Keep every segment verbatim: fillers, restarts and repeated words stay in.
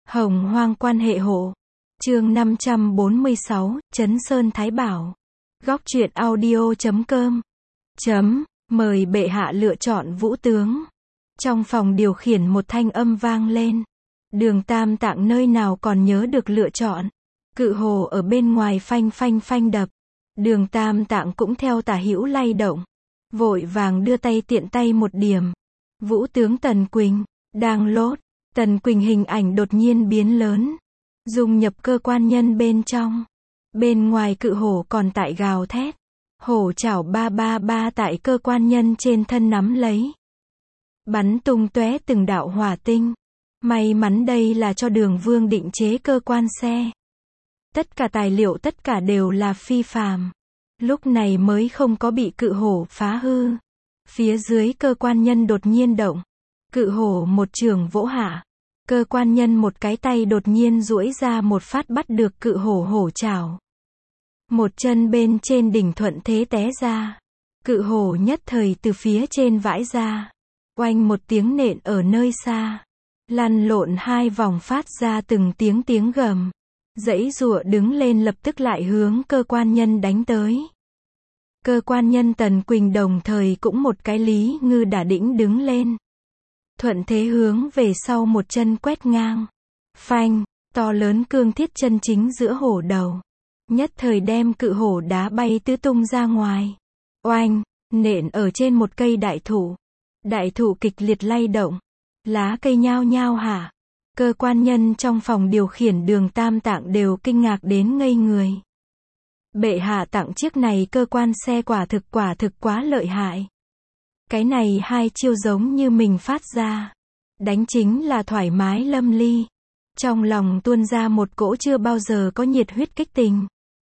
Hồng hoang quan hệ hộ. Chương năm trăm bốn mươi sáu, Trấn Sơn Thái Bảo. Góc truyện audio chấm com. Chấm, mời bệ hạ lựa chọn vũ tướng. Trong phòng điều khiển một thanh âm vang lên. Đường Tam Tạng nơi nào còn nhớ được lựa chọn. Cự hồ ở bên ngoài phanh phanh phanh đập. Đường Tam Tạng cũng theo tả hữu lay động. Vội vàng đưa tay tiện tay một điểm. Vũ tướng Tần Quỳnh, đang lốt. Tần Quỳnh hình ảnh đột nhiên biến lớn. Dung nhập cơ quan nhân bên trong. Bên ngoài cự hổ còn tại gào thét. Hổ chảo ba ba ba tại cơ quan nhân trên thân nắm lấy. Bắn tung tóe từng đạo hỏa tinh. May mắn đây là cho Đường Vương định chế cơ quan xe. Tất cả tài liệu tất cả đều là phi phàm. Lúc này mới không có bị cự hổ phá hư. Phía dưới cơ quan nhân đột nhiên động. Cự hổ một trường vỗ hạ. Cơ quan nhân một cái tay đột nhiên duỗi ra một phát bắt được cự hổ hổ chảo. Một chân bên trên đỉnh thuận thế té ra. Cự hổ nhất thời từ phía trên vãi ra. Oanh một tiếng nện ở nơi xa. Lăn lộn hai vòng phát ra từng tiếng tiếng gầm. Giãy giụa đứng lên lập tức lại hướng cơ quan nhân đánh tới. Cơ quan nhân Tần Quỳnh đồng thời cũng một cái lý ngư đả đĩnh đứng lên. Thuận thế hướng về sau một chân quét ngang. Phanh, to lớn cương thiết chân chính giữa hổ đầu. Nhất thời đem cự hổ đá bay tứ tung ra ngoài. Oanh, nện ở trên một cây đại thụ. Đại thụ kịch liệt lay động. Lá cây nhao nhao hạ. Cơ quan nhân trong phòng điều khiển Đường Tam Tạng đều kinh ngạc đến ngây người. Bệ hạ tặng chiếc này cơ quan xe quả thực quả thực quá lợi hại. Cái này hai chiêu giống như mình phát ra. Đánh chính là thoải mái lâm ly. Trong lòng tuôn ra một cỗ chưa bao giờ có nhiệt huyết kích tình.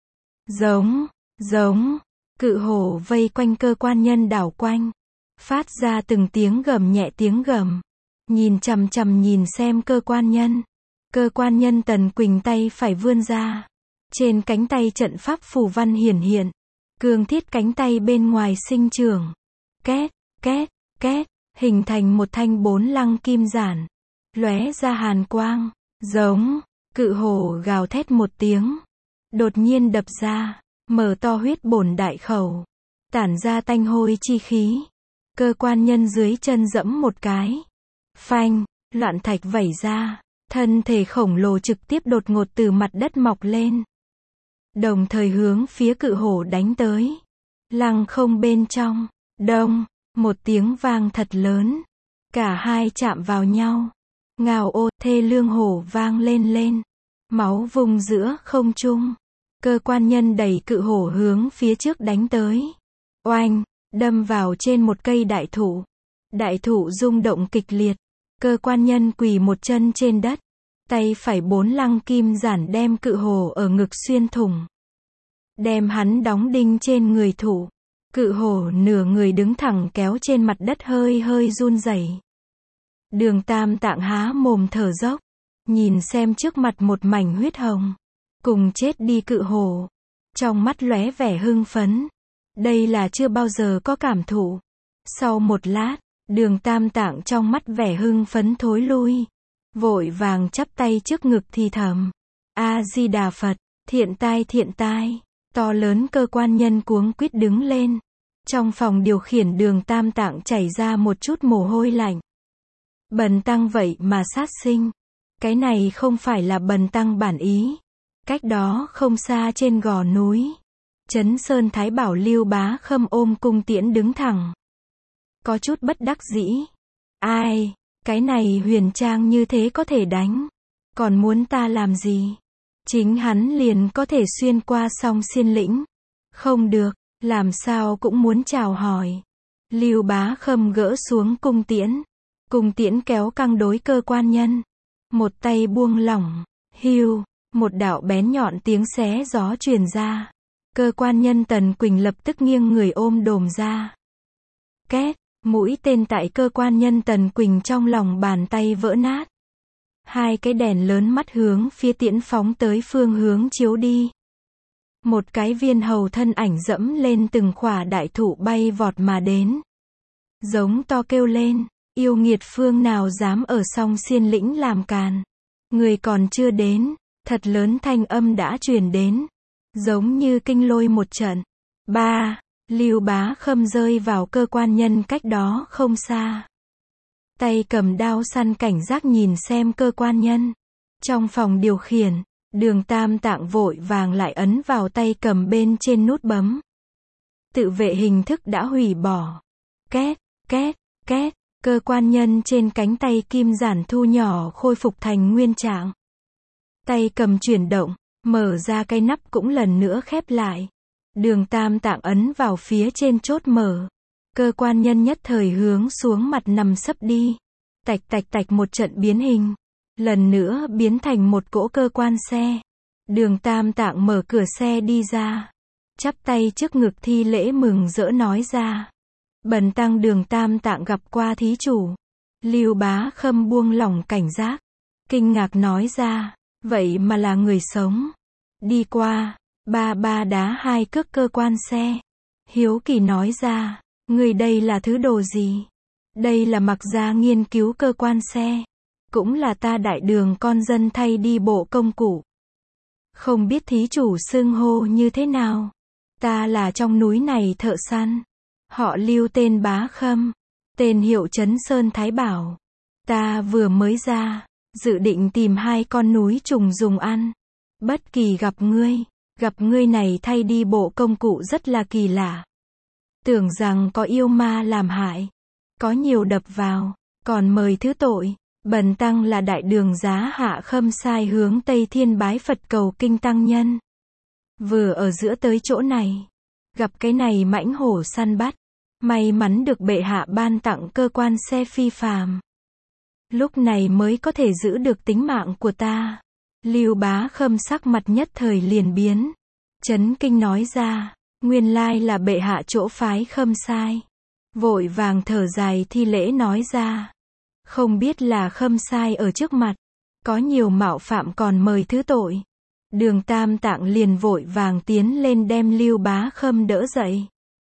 Giống, giống, cự hổ vây quanh cơ quan nhân đảo quanh. Phát ra từng tiếng gầm nhẹ tiếng gầm. Nhìn chằm chằm nhìn xem cơ quan nhân. Cơ quan nhân Tần Quỳnh tay phải vươn ra. Trên cánh tay trận pháp phù văn hiển hiện. Cương thiết cánh tay bên ngoài sinh trưởng. Két, két, két, hình thành một thanh bốn lăng kim giản. Lóe ra hàn quang. Giống, cự hổ gào thét một tiếng. Đột nhiên đập ra. Mở to huyết bổn đại khẩu. Tản ra tanh hôi chi khí. Cơ quan nhân dưới chân dẫm một cái. Phanh, loạn thạch vẩy ra. Thân thể khổng lồ trực tiếp đột ngột từ mặt đất mọc lên. Đồng thời hướng phía cự hổ đánh tới. Lăng không bên trong. Đông, một tiếng vang thật lớn. Cả hai chạm vào nhau. Ngào ô thê lương hổ vang lên lên. Máu vùng giữa không trung. Cơ quan nhân đẩy cự hổ hướng phía trước đánh tới. Oanh, đâm vào trên một cây đại thụ. Đại thụ rung động kịch liệt. Cơ quan nhân quỳ một chân trên đất. Tay phải bốn lăng kim giản đem cự hổ ở ngực xuyên thủng. Đem hắn đóng đinh trên người thụ. Cự hổ nửa người đứng thẳng kéo trên mặt đất hơi hơi run rẩy. Đường Tam Tạng há mồm thở dốc. Nhìn xem trước mặt một mảnh huyết hồng. Cùng chết đi cự hổ. Trong mắt lóe vẻ hưng phấn. Đây là chưa bao giờ có cảm thụ. Sau một lát, Đường Tam Tạng trong mắt vẻ hưng phấn thối lui. Vội vàng chắp tay trước ngực thì thầm. A-di-đà Phật, thiện tai thiện tai. To lớn cơ quan nhân cuống quýt đứng lên. Trong phòng điều khiển Đường Tam Tạng chảy ra một chút mồ hôi lạnh. Bần tăng vậy mà sát sinh. Cái này không phải là bần tăng bản ý. Cách đó không xa trên gò núi. Trấn Sơn Thái Bảo Lưu Bá Khâm ôm cung tiễn đứng thẳng. Có chút bất đắc dĩ. Ai, cái này huyền trang như thế có thể đánh. Còn muốn ta làm gì? Chính hắn liền có thể xuyên qua song xiên lĩnh. Không được, làm sao cũng muốn chào hỏi. Lưu Bá Khâm gỡ xuống cung tiễn. Cung tiễn kéo căng đối cơ quan nhân. Một tay buông lỏng. Hiu, một đạo bén nhọn tiếng xé gió truyền ra. Cơ quan nhân Tần Quỳnh lập tức nghiêng người ôm đồm ra. Két, mũi tên tại cơ quan nhân Tần Quỳnh trong lòng bàn tay vỡ nát. Hai cái đèn lớn mắt hướng phía tiễn phóng tới phương hướng chiếu đi. Một cái viên hầu thân ảnh dẫm lên từng khỏa đại thụ bay vọt mà đến. Giống to kêu lên, yêu nghiệt phương nào dám ở song xiên lĩnh làm càn. Người còn chưa đến, thật lớn thanh âm đã truyền đến, giống như kinh lôi một trận. Ba, Lưu Bá Khâm rơi vào cơ quan nhân cách đó không xa. Tay cầm đao săn cảnh giác nhìn xem cơ quan nhân. Trong phòng điều khiển, Đường Tam Tạng vội vàng lại ấn vào tay cầm bên trên nút bấm. Tự vệ hình thức đã hủy bỏ. Két, két, két, cơ quan nhân trên cánh tay kim giản thu nhỏ khôi phục thành nguyên trạng. Tay cầm chuyển động, mở ra cái nắp cũng lần nữa khép lại. Đường Tam Tạng ấn vào phía trên chốt mở. Cơ quan nhân nhất thời hướng xuống mặt nằm sấp đi. Tạch tạch tạch một trận biến hình. Lần nữa biến thành một cỗ cơ quan xe. Đường Tam Tạng mở cửa xe đi ra. Chắp tay trước ngực thi lễ mừng rỡ nói ra. Bần tăng Đường Tam Tạng gặp qua thí chủ. Lưu Bá Khâm buông lỏng cảnh giác. Kinh ngạc nói ra. Vậy mà là người sống. Đi qua. Ba ba đá hai cước cơ quan xe. Hiếu kỳ nói ra. Người đây là thứ đồ gì? Đây là mặc ra nghiên cứu cơ quan xe. Cũng là ta đại đường con dân thay đi bộ công cụ. Không biết thí chủ xưng hô như thế nào? Ta là trong núi này thợ săn. Họ Lưu tên Bá Khâm. Tên hiệu Trấn Sơn Thái Bảo. Ta vừa mới ra. Dự định tìm hai con núi trùng dùng ăn. Bất kỳ gặp ngươi. Gặp ngươi này thay đi bộ công cụ rất là kỳ lạ. Tưởng rằng có yêu ma làm hại. Có nhiều đập vào. Còn mời thứ tội. Bần tăng là đại đường Giá Hạ Khâm sai hướng Tây Thiên bái Phật cầu kinh tăng nhân. Vừa ở giữa tới chỗ này. Gặp cái này mãnh hổ săn bắt. May mắn được bệ hạ ban tặng cơ quan xe phi phàm. Lúc này mới có thể giữ được tính mạng của ta. Lưu Bá Khâm sắc mặt nhất thời liền biến. Chấn kinh nói ra. Nguyên lai là bệ hạ chỗ phái Khâm sai. Vội vàng thở dài thi lễ nói ra. Không biết là Khâm sai ở trước mặt. Có nhiều mạo phạm còn mời thứ tội. Đường Tam Tạng liền vội vàng tiến lên đem Lưu Bá Khâm đỡ dậy.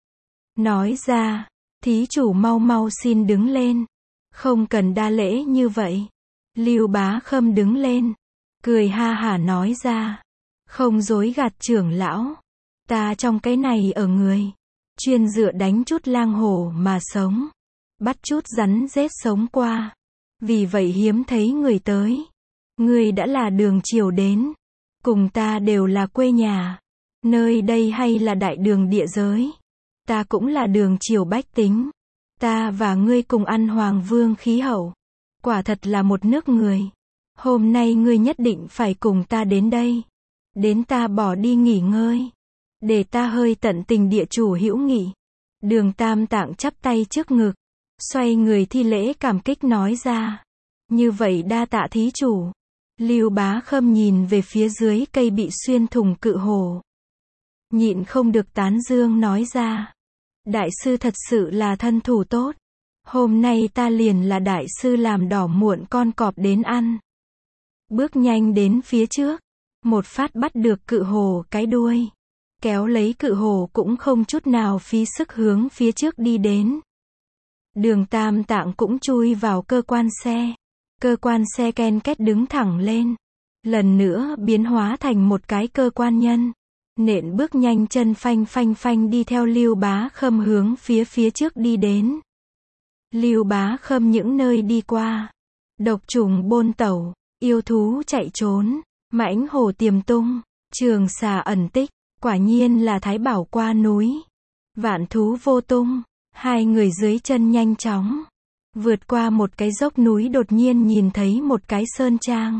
Nói ra. Thí chủ mau mau xin đứng lên. Không cần đa lễ như vậy. Lưu Bá Khâm đứng lên. Cười ha hả nói ra. Không dối gạt trưởng lão. Ta trong cái này ở người. Chuyên dựa đánh chút lang hổ mà sống. Bắt chút rắn rết sống qua. Vì vậy hiếm thấy người tới. Người đã là đường triều đến. Cùng ta đều là quê nhà. Nơi đây hay là đại đường địa giới. Ta cũng là đường triều bách tính. Ta và ngươi cùng ăn hoàng vương khí hậu. Quả thật là một nước người. Hôm nay ngươi nhất định phải cùng ta đến đây. Đến ta bỏ đi nghỉ ngơi. Để ta hơi tận tình địa chủ hữu nghị. Đường Tam Tạng chắp tay trước ngực. Xoay người thi lễ cảm kích nói ra. Như vậy đa tạ thí chủ. Lưu Bá Khâm nhìn về phía dưới cây bị xuyên thủng cự hổ. Nhịn không được tán dương nói ra. Đại sư thật sự là thân thủ tốt. Hôm nay ta liền là đại sư làm đỏ muộn con cọp đến ăn. Bước nhanh đến phía trước. Một phát bắt được cự hổ cái đuôi. Kéo lấy cự hổ cũng không chút nào phí sức hướng phía trước đi đến. Đường Tam Tạng cũng chui vào cơ quan xe. Cơ quan xe ken két đứng thẳng lên. Lần nữa biến hóa thành một cái cơ quan nhân. Nện bước nhanh chân phanh phanh phanh đi theo Lưu Bá Khâm hướng phía phía trước đi đến. Lưu Bá Khâm những nơi đi qua. Độc trùng bôn tẩu, yêu thú chạy trốn, mãnh hổ tiềm tung, trường xà ẩn tích, quả nhiên là thái bảo qua núi. Vạn thú vô tung, hai người dưới chân nhanh chóng. Vượt qua một cái dốc núi đột nhiên nhìn thấy một cái sơn trang.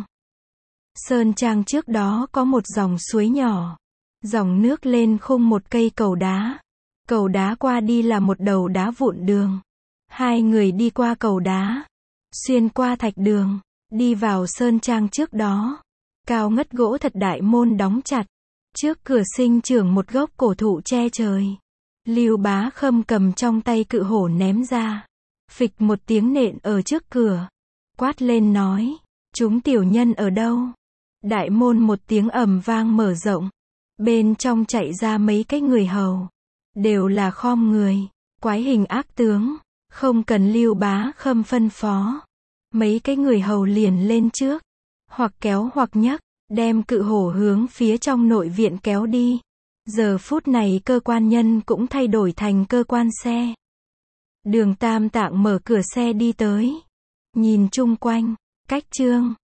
Sơn trang trước đó có một dòng suối nhỏ. Dòng nước lên khung một cây cầu đá. Cầu đá qua đi là một đầu đá vụn đường. Hai người đi qua cầu đá. Xuyên qua thạch đường. Đi vào sơn trang trước đó. Cao ngất gỗ thật đại môn đóng chặt. Trước cửa sinh trưởng một gốc cổ thụ che trời. Lưu Bá Khâm cầm trong tay cự hổ ném ra. Phịch một tiếng nện ở trước cửa. Quát lên nói. Chúng tiểu nhân ở đâu? Đại môn một tiếng ầm vang mở rộng. Bên trong chạy ra mấy cái người hầu. Đều là khom người. Quái hình ác tướng. Không cần Lưu Bá Khâm phân phó. Mấy cái người hầu liền lên trước. hoặc kéo hoặc nhấc, đem cự hổ hướng phía trong nội viện kéo đi. Giờ phút này cơ quan nhân cũng thay đổi thành cơ quan xe. Đường Tam Tạng mở cửa xe đi tới. Nhìn chung quanh, cách Trương